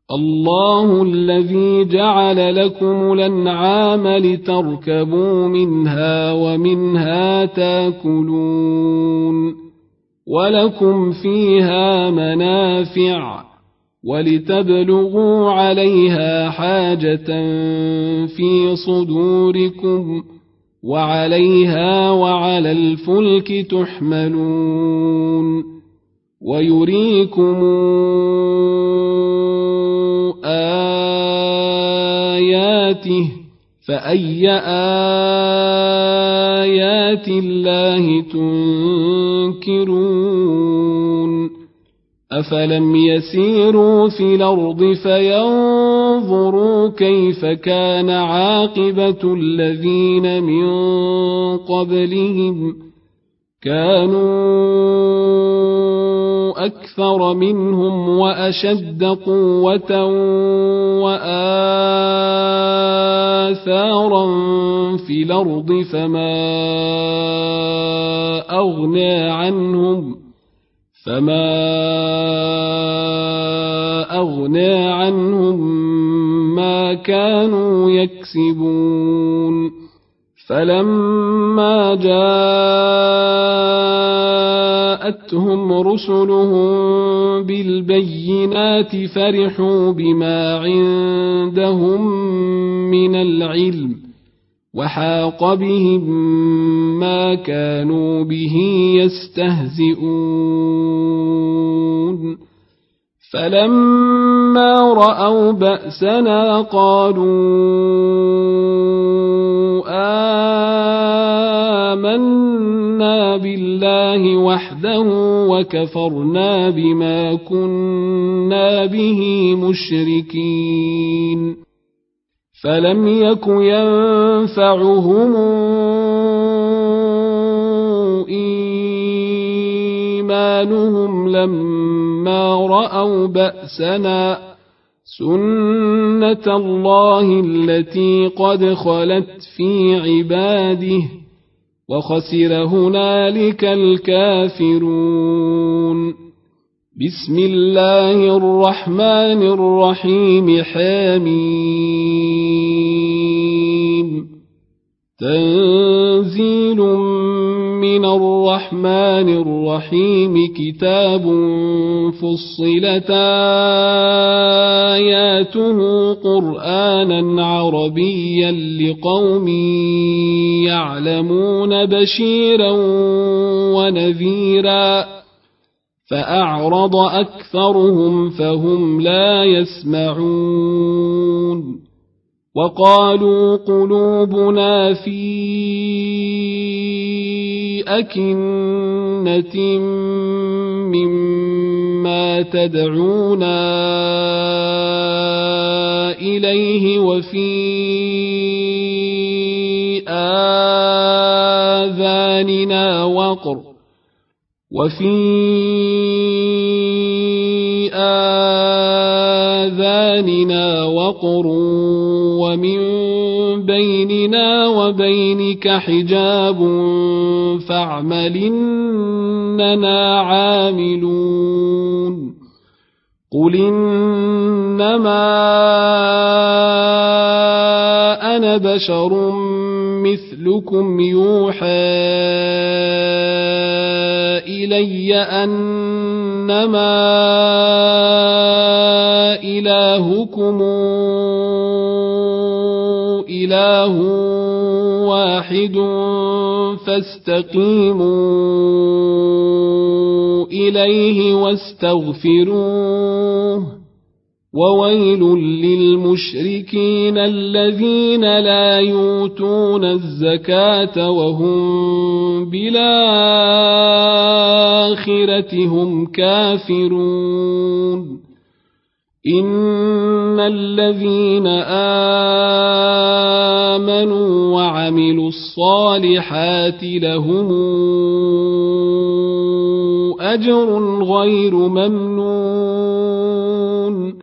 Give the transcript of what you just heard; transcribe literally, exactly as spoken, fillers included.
الله الذي جعل لكم الأنعام لتركبوا منها ومنها تاكلون ولكم فيها منافع ولتبلغوا عليها حاجة في صدوركم وعليها وعلى الفلك تحملون ويريكم آياته فأي آيات الله تنكرون أفلم يسيروا في الأرض فينظروا كيف كان عاقبة الذين من قبلهم كانوا أكثر منهم وأشد قوة وآثارا في الأرض فما أغنى عنهم فما أغنى عنهم ما كانوا يكسبون فلما جاءتهم رسلهم بالبينات فرحوا بما عندهم من العلم وحاق بهم ما كانوا به يستهزئون فلما رأوا بأسنا قالوا آمنا بالله وحده وكفرنا بما كنا به مشركين فلم يك ينفعهم إيمانهم لما رأوا بأسنا سنة الله التي قد خلت في عباده وخسر هنالك الكافرون بسم الله الرحمن الرحيم حميم تنزيل من الرحمن الرحيم كتاب فصلت آياته قرآنا عربيا لقوم يعلمون بشيرا ونذيرا فأعرض أكثرهم فهم لا يسمعون وقالوا قلوبنا في أكنة مما تدعونا إليه وفي آذاننا وقر وفي آذاننا وقر ومن بيننا وبينك حجاب فاعمل إننا عاملون قل إنما أنا بشر مثلكم يوحى إلي أنما إلهكم إله واحد فاستقيموا إليه واستغفروه وويل للمشركين الذين لا يؤتون الزكاة وهم بالآخرة هم كافرون إن الذين آمنوا وعملوا الصالحات لهم أجر غير ممنون